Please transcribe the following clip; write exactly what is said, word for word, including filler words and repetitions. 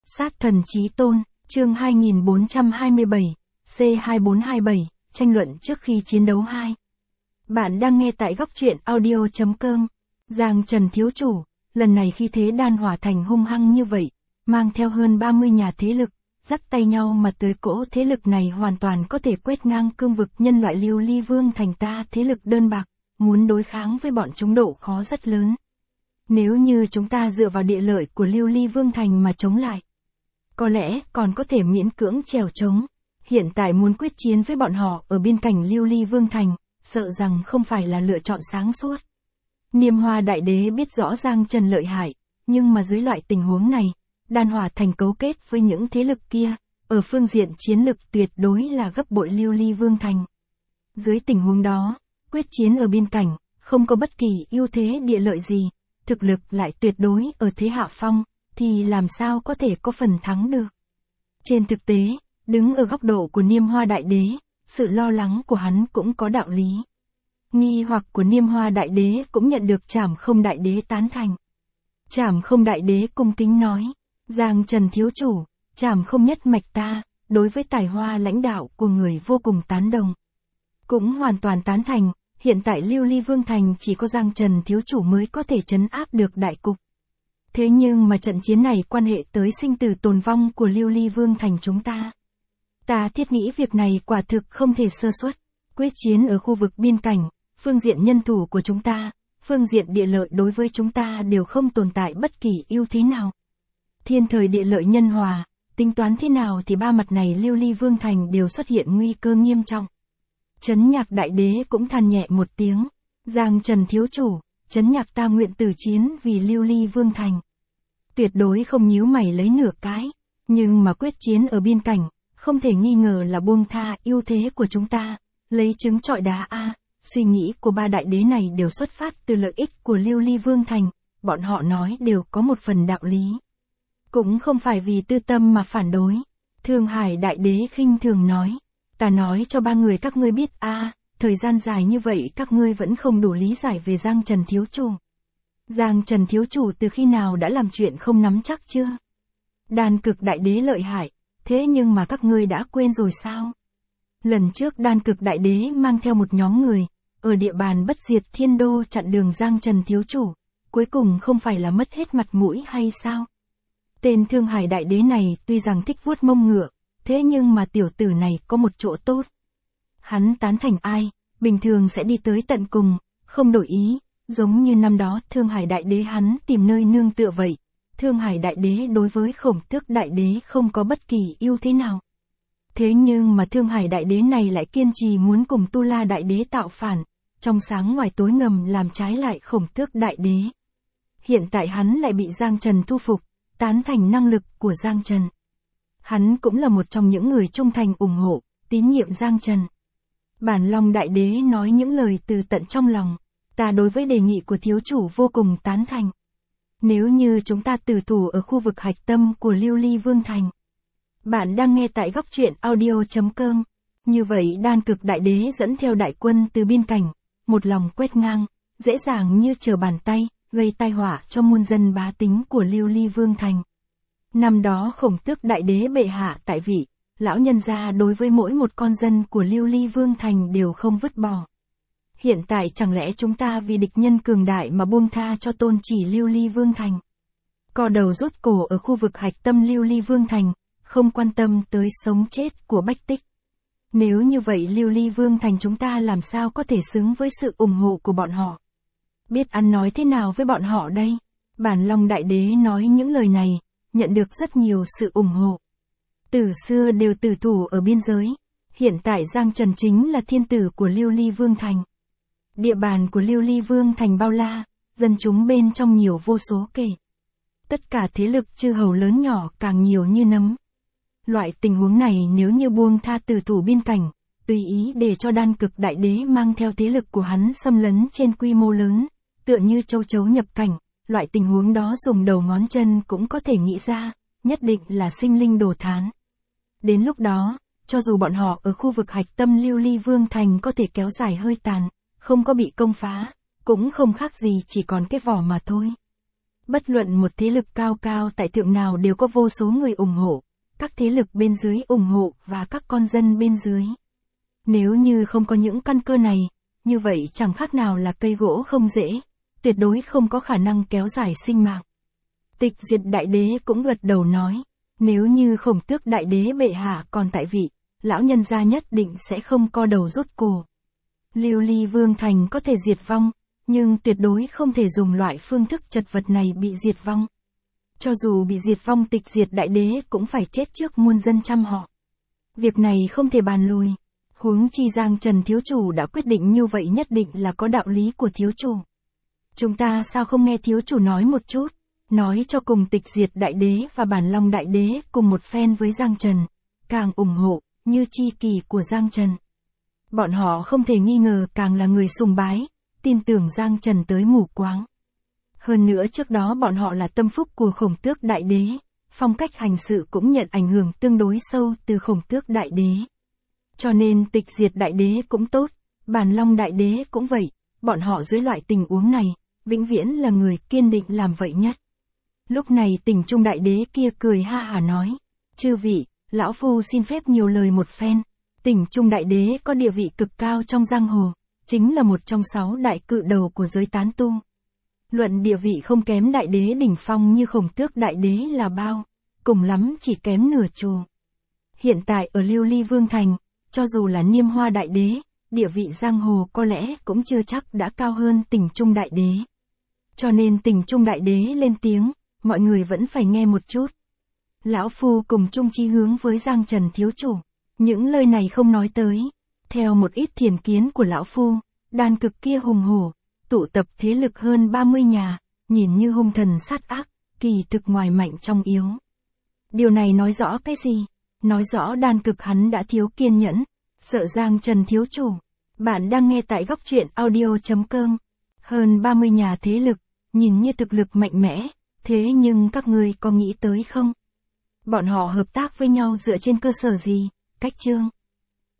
Sát thần chí tôn, chương hai nghìn bốn trăm hai mươi bảy, C hai bốn hai bảy, tranh luận trước khi chiến đấu hai. Bạn đang nghe tại góc truyện audio chấm com. Giang Trần thiếu chủ, lần này khi thế đan hỏa thành hung hăng như vậy, mang theo hơn ba mươi nhà thế lực, dắt tay nhau mà tới cỗ thế lực này hoàn toàn có thể quét ngang cương vực nhân loại Lưu Ly Vương thành ta thế lực đơn bạc, muốn đối kháng với bọn chúng độ khó rất lớn. Nếu như chúng ta dựa vào địa lợi của Lưu Ly Vương thành mà chống lại, có lẽ còn có thể miễn cưỡng trèo trống. Hiện tại muốn quyết chiến với bọn họ ở biên cảnh Lưu Ly Vương thành, sợ rằng không phải là lựa chọn sáng suốt. Niêm Hoa Đại Đế biết rõ Giang Trần lợi hại, nhưng mà dưới loại tình huống này, đan hỏa thành cấu kết với những thế lực kia, ở phương diện chiến lực tuyệt đối là gấp bội Lưu Ly Vương thành. Dưới tình huống đó, quyết chiến ở biên cảnh, không có bất kỳ ưu thế địa lợi gì, thực lực lại tuyệt đối ở thế hạ phong, thì làm sao có thể có phần thắng được. Trên thực tế, đứng ở góc độ của Niêm Hoa Đại Đế, sự lo lắng của hắn cũng có đạo lý. Nghi hoặc của Niêm Hoa Đại Đế cũng nhận được Trảm Không Đại Đế tán thành. Trảm Không Đại Đế cung kính nói, Giang Trần thiếu chủ, Trảm Không nhất mạch ta, đối với tài hoa lãnh đạo của người vô cùng tán đồng. Cũng hoàn toàn tán thành, hiện tại Lưu Ly Vương thành chỉ có Giang Trần thiếu chủ mới có thể trấn áp được đại cục. Thế nhưng mà trận chiến này quan hệ tới sinh tử tồn vong của Lưu Ly Vương thành chúng ta. Ta thiết nghĩ việc này quả thực không thể sơ suất. Quyết chiến ở khu vực biên cảnh, phương diện nhân thủ của chúng ta, phương diện địa lợi đối với chúng ta đều không tồn tại bất kỳ ưu thế nào. Thiên thời địa lợi nhân hòa, tính toán thế nào thì ba mặt này Lưu Ly Vương thành đều xuất hiện nguy cơ nghiêm trọng. Trấn Nhạc Đại Đế cũng than nhẹ một tiếng, Giang Trần thiếu chủ, Trấn Nhạc ta nguyện tử chiến vì Lưu Ly Vương thành. Tuyệt đối không nhíu mày lấy nửa cái, nhưng mà quyết chiến ở biên cảnh, không thể nghi ngờ là buông tha ưu thế của chúng ta, lấy trứng trọi đá a. Suy nghĩ của ba đại đế này đều xuất phát từ lợi ích của Lưu Ly Vương thành, bọn họ nói đều có một phần đạo lý. Cũng không phải vì tư tâm mà phản đối. Thương Hải Đại Đế khinh thường nói, ta nói cho ba người các ngươi biết a, thời gian dài như vậy các ngươi vẫn không đủ lý giải về Giang Trần thiếu chủ. Giang Trần thiếu chủ từ khi nào đã làm chuyện không nắm chắc chưa? Đan Cực Đại Đế lợi hại, thế nhưng mà các ngươi đã quên rồi sao? Lần trước Đan Cực Đại Đế mang theo một nhóm người, ở địa bàn Bất Diệt Thiên Đô chặn đường Giang Trần thiếu chủ, cuối cùng không phải là mất hết mặt mũi hay sao? Tên Thương Hải Đại Đế này tuy rằng thích vuốt mông ngựa, thế nhưng mà tiểu tử này có một chỗ tốt. Hắn tán thành ai, bình thường sẽ đi tới tận cùng, không đổi ý, giống như năm đó Thương Hải Đại Đế hắn tìm nơi nương tựa vậy. Thương Hải Đại Đế đối với Khổng Tước Đại Đế không có bất kỳ ưu thế nào. Thế nhưng mà Thương Hải Đại Đế này lại kiên trì muốn cùng Tu La Đại Đế tạo phản, trong sáng ngoài tối ngầm làm trái lại Khổng Tước Đại Đế. Hiện tại hắn lại bị Giang Trần thu phục, tán thành năng lực của Giang Trần. Hắn cũng là một trong những người trung thành ủng hộ, tín nhiệm Giang Trần. Bản Long Đại Đế nói những lời từ tận trong lòng, ta đối với đề nghị của thiếu chủ vô cùng tán thành. Nếu như chúng ta tử thủ ở khu vực hạch tâm của Lưu Ly Vương thành. Bạn đang nghe tại góc truyện audio chấm com. Như vậy Đan Cực Đại Đế dẫn theo đại quân từ biên cảnh, một lòng quét ngang, dễ dàng như trở bàn tay, gây tai họa cho muôn dân bá tính của Lưu Ly Vương thành. Năm đó Khổng Tước Đại Đế bệ hạ tại vị, lão nhân gia đối với mỗi một con dân của Lưu Ly Vương thành đều không vứt bỏ. Hiện tại chẳng lẽ chúng ta vì địch nhân cường đại mà buông tha cho tôn chỉ Lưu Ly Vương thành? Co đầu rút cổ ở khu vực hạch tâm Lưu Ly Vương thành, không quan tâm tới sống chết của bách tích. Nếu như vậy Lưu Ly Vương thành chúng ta làm sao có thể xứng với sự ủng hộ của bọn họ? Biết ăn nói thế nào với bọn họ đây? Bản Long Đại Đế nói những lời này, nhận được rất nhiều sự ủng hộ. Từ xưa đều tử thủ ở biên giới, hiện tại Giang Trần chính là thiên tử của Lưu Ly Vương thành. Địa bàn của Lưu Ly Vương thành bao la, dân chúng bên trong nhiều vô số kể. Tất cả thế lực chư hầu lớn nhỏ càng nhiều như nấm. Loại tình huống này nếu như buông tha tử thủ biên cảnh, tùy ý để cho Đan Cực Đại Đế mang theo thế lực của hắn xâm lấn trên quy mô lớn, tựa như châu chấu nhập cảnh, loại tình huống đó dùng đầu ngón chân cũng có thể nghĩ ra, nhất định là sinh linh đồ thán. Đến lúc đó, cho dù bọn họ ở khu vực hạch tâm Lưu Ly Vương thành có thể kéo dài hơi tàn, không có bị công phá, cũng không khác gì chỉ còn cái vỏ mà thôi. Bất luận một thế lực cao cao tại thượng nào đều có vô số người ủng hộ, các thế lực bên dưới ủng hộ và các con dân bên dưới. Nếu như không có những căn cơ này, như vậy chẳng khác nào là cây gỗ không rễ, tuyệt đối không có khả năng kéo dài sinh mạng. Tịch Diệt Đại Đế cũng gật đầu nói, nếu như Khổng Tước Đại Đế bệ hạ còn tại vị, lão nhân gia nhất định sẽ không co đầu rút cổ. Lưu Ly Vương Thành có thể diệt vong, nhưng tuyệt đối không thể dùng loại phương thức chật vật này bị diệt vong. Cho dù bị diệt vong Tịch Diệt Đại Đế cũng phải chết trước muôn dân trăm họ. Việc này không thể bàn lùi. Huống chi Giang Trần thiếu chủ đã quyết định như vậy nhất định là có đạo lý của thiếu chủ. Chúng ta sao không nghe thiếu chủ nói một chút, nói cho cùng Tịch Diệt Đại Đế và Bản Long Đại Đế cùng một phen với Giang Trần, càng ủng hộ, như chi kỷ của Giang Trần. Bọn họ không thể nghi ngờ càng là người sùng bái, tin tưởng Giang Trần tới mù quáng. Hơn nữa trước đó bọn họ là tâm phúc của Khổng Tước Đại Đế, phong cách hành sự cũng nhận ảnh hưởng tương đối sâu từ Khổng Tước Đại Đế. Cho nên Tịch Diệt Đại Đế cũng tốt, Bản Long Đại Đế cũng vậy, bọn họ dưới loại tình huống này, vĩnh viễn là người kiên định làm vậy nhất. Lúc này Tỉnh Trung Đại Đế kia cười ha hả nói, chư vị, lão phu xin phép nhiều lời một phen. Tỉnh Trung Đại Đế có địa vị cực cao trong giang hồ, chính là một trong sáu đại cự đầu của giới tán tu. Luận địa vị không kém Đại Đế đỉnh phong như Khổng Tước Đại Đế là bao, cùng lắm chỉ kém nửa chù. Hiện tại ở Lưu Ly Vương Thành, cho dù là Niêm Hoa Đại Đế, địa vị giang hồ có lẽ cũng chưa chắc đã cao hơn Tỉnh Trung Đại Đế. Cho nên Tỉnh Trung Đại Đế lên tiếng, mọi người vẫn phải nghe một chút. Lão phu cùng chung chí hướng với Giang Trần thiếu chủ, những lời này không nói tới. Theo một ít thiền kiến của lão phu, đan cực kia hùng hổ, tụ tập thế lực hơn ba mươi nhà, nhìn như hung thần sát ác, kỳ thực ngoài mạnh trong yếu. Điều này nói rõ cái gì? Nói rõ đan cực hắn đã thiếu kiên nhẫn, sợ Giang Trần thiếu chủ. Bạn đang nghe tại góc truyện audio chấm com. Hơn ba mươi nhà thế lực, nhìn như thực lực mạnh mẽ, thế nhưng các ngươi có nghĩ tới không? Bọn họ hợp tác với nhau dựa trên cơ sở gì? Cách chương.